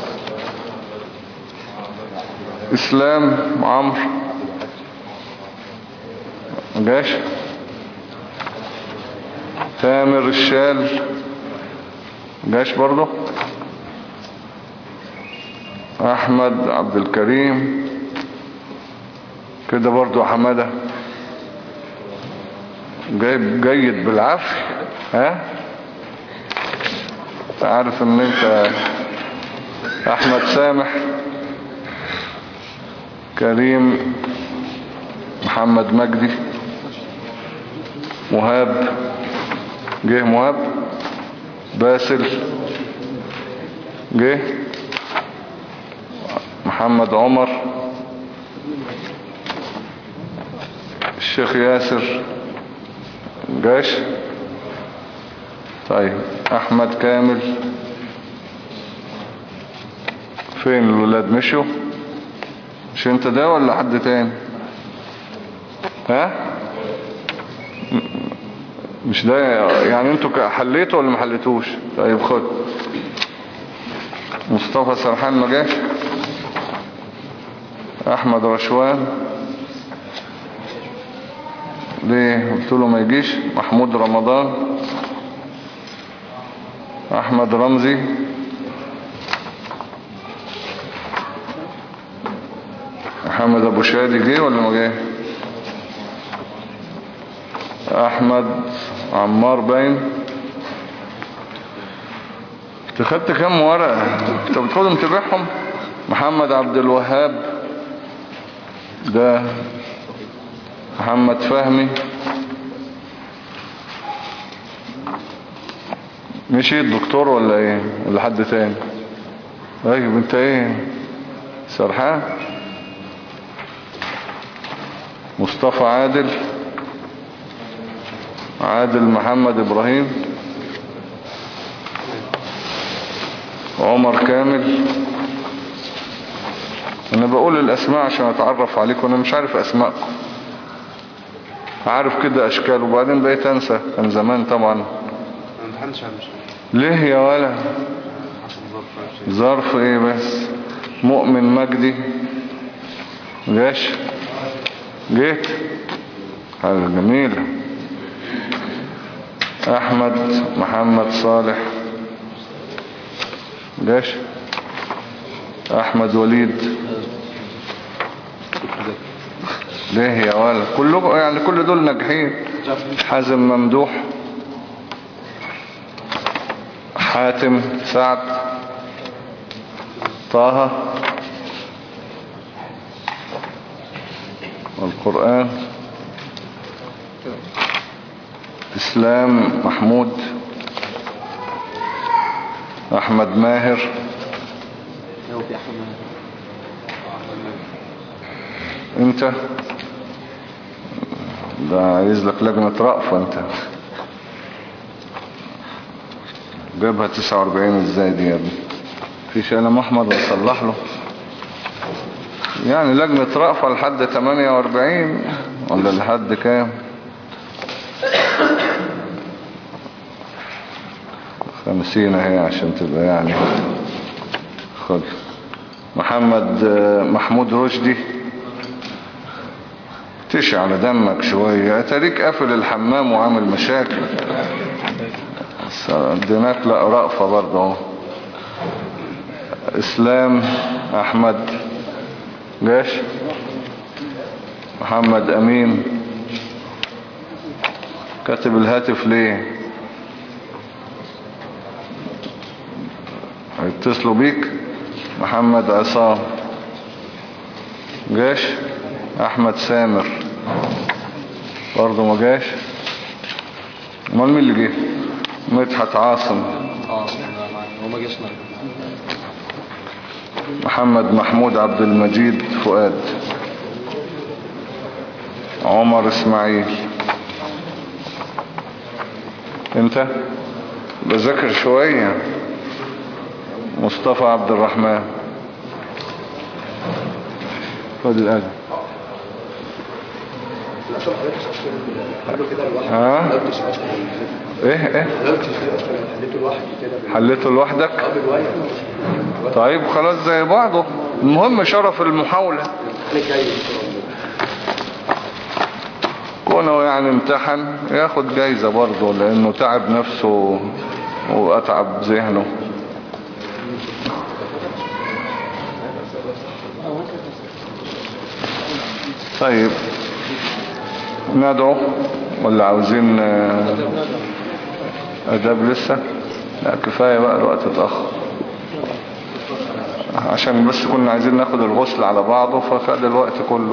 اسلام عمرو. جاش. تامر الشال. جاش برضو. احمد عبد الكريم كده برضو. حمادة جايب جيد بالعافية. ها عارف ان انت. احمد سامح. كريم محمد مجدي. مهاب. جه مهاب. باسل. جه. محمد عمر. الشيخ ياسر. جاش. طيب احمد كامل. فين الولاد؟ مشوا؟ مش انت ده ولا حد تاني؟ ها مش ده يعني؟ انتوا حليتوا ولا ما حليتوش؟ طيب خد. مصطفى سرحان ما جاش. احمد رشوان. ليه قلت له ما يجيش؟ محمود رمضان. احمد رمزي. محمد ابو شادي جه ولا ما جه؟ احمد عمار باين. انت خدت كام ورقة؟ انت بتاخدهم تبيعهم؟ محمد عبد الوهاب ده. محمد فهمي. مشي الدكتور ولا ايه ولا حد تاني؟ طيب انت ايه سرحان؟ مصطفى عادل، عادل محمد ابراهيم، عمر كامل. انا بقول الاسماء عشان اتعرف عليكم، انا مش عارف اسماءكم، عارف كده اشكال وبعدين بقيت انسى، كان زمان طبعا. انا امتحنتش على المشكلة ليه يا ولا؟ عشان ظرف ظرف ايه بس؟ مؤمن مجدي جاش؟ جيت؟ حاجة جميلة. احمد محمد صالح جاش؟ احمد وليد ليه يا ولا؟ كله يعني كل دول ناجحين. حازم ممدوح، حاتم سعد، طه، والقرآن، اسلام محمود، احمد ماهر، هو في احمد ماهر. انت ده عايز لك لجنة رأفة. انت جابها تسعة واربعين ازاي دي يا ابني؟ فيش انا محمد اصلح له يعني لجنة رأفة لحد تمانية واربعين ولا لحد كام؟ خمسين اهي عشان تبقى يعني. خد محمد محمود رشدي، تشي على دمك شوية، اتاريك قافل الحمام وعامل مشاكل. اديناك لا رأفة برضه. اسلام احمد جاش؟ محمد امين كاتب الهاتف ليه؟ هيتصلوا بيك. محمد عصام جاش؟ احمد سامر برضه ما جاش. امال مين اللي جه؟ مدحت عاصم. اه هو ما جاش معايا. محمد محمود عبد المجيد فؤاد، عمر اسماعيل. انت بذاكر شوية. مصطفى عبد الرحمن. خد الأجل. ها ايه ايه حليته لوحدك؟ طيب خلاص زي بعضه، المهم شرف المحاولة. كونه يعني امتحن ياخد جايزة برضه لانه تعب نفسه واتعب ذهنه. طيب ندعو ولا عاوزين اداب لسه؟ لا كفاية بقى الوقت اتأخر، عشان بس كنا عايزين ناخد الغسل على بعضه فخد الوقت كله.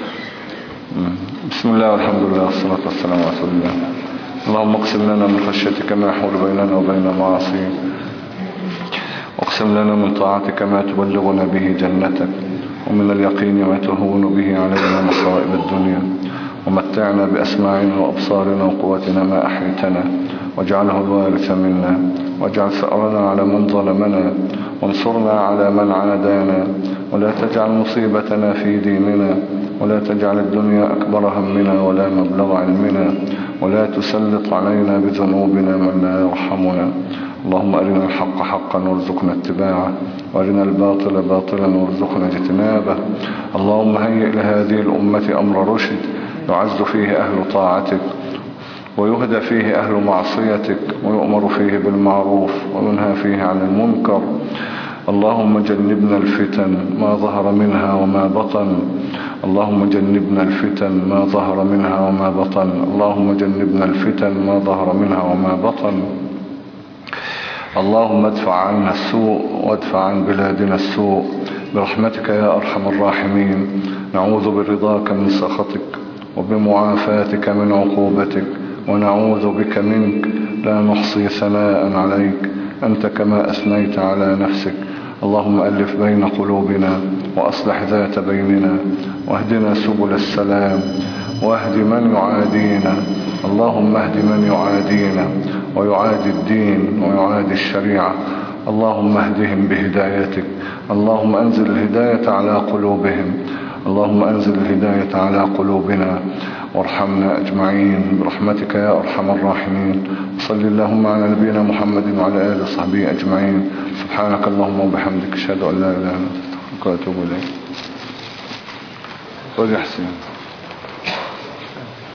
بسم الله والحمد لله والصلاة والسلام على رسول الله. اللهم اقسم لنا من خشيتك ما يحول بيننا وبين معاصيك، واقسم لنا من طاعتك ما تبلغنا به جنتك، ومن اليقين ما تهون به علينا مصائب الدنيا، ومتعنا بأسماعنا وأبصارنا وقوتنا ما أحيتنا، واجعله الوارث منا، واجعل ثأرنا على من ظلمنا، وانصرنا على من عادانا، ولا تجعل مصيبتنا في ديننا، ولا تجعل الدنيا أكبر همنا ولا مبلغ علمنا، ولا تسلط علينا بذنوبنا من لا يرحمنا. اللهم أرنا الحق حقا وارزقنا اتباعه، وأرنا الباطل باطلا وارزقنا اجتنابه. اللهم هيئ لهذه الأمة أمر رشد يعز فيه أهل طاعتك، ويهدى فيه أهل معصيتك، ويؤمر فيه بالمعروف وينهى فيه عن المنكر. اللهم جنبنا الفتن ما ظهر منها وما بطن. اللهم جنبنا الفتن ما ظهر منها وما بطن. اللهم جنبنا الفتن ما ظهر منها وما بطن. اللهم ادفع عنا السوء وادفع عن بلادنا السوء برحمتك يا أرحم الراحمين. نعوذ برضاك من سخطك، وبمعافاتك من عقوبتك، ونعوذ بك منك لا نحصي ثناء عليك أنت كما أثنيت على نفسك. اللهم ألف بين قلوبنا وأصلح ذات بيننا واهدنا سبل السلام واهد من يعادينا. اللهم اهد من يعادينا ويعادي الدين ويعادي الشريعة. اللهم اهدهم بهدايتك. اللهم أنزل الهداية على قلوبهم. اللهم أنزل الهداية على قلوبنا وارحمنا أجمعين برحمتك يا أرحم الراحمين. صل اللهم على نبينا محمد وعلى آله وصحبه أجمعين. سبحانك اللهم وبحمدك أشهد أن لا إله إلا أنت أستغفرك وأتوب إليك. خذ يا حسين.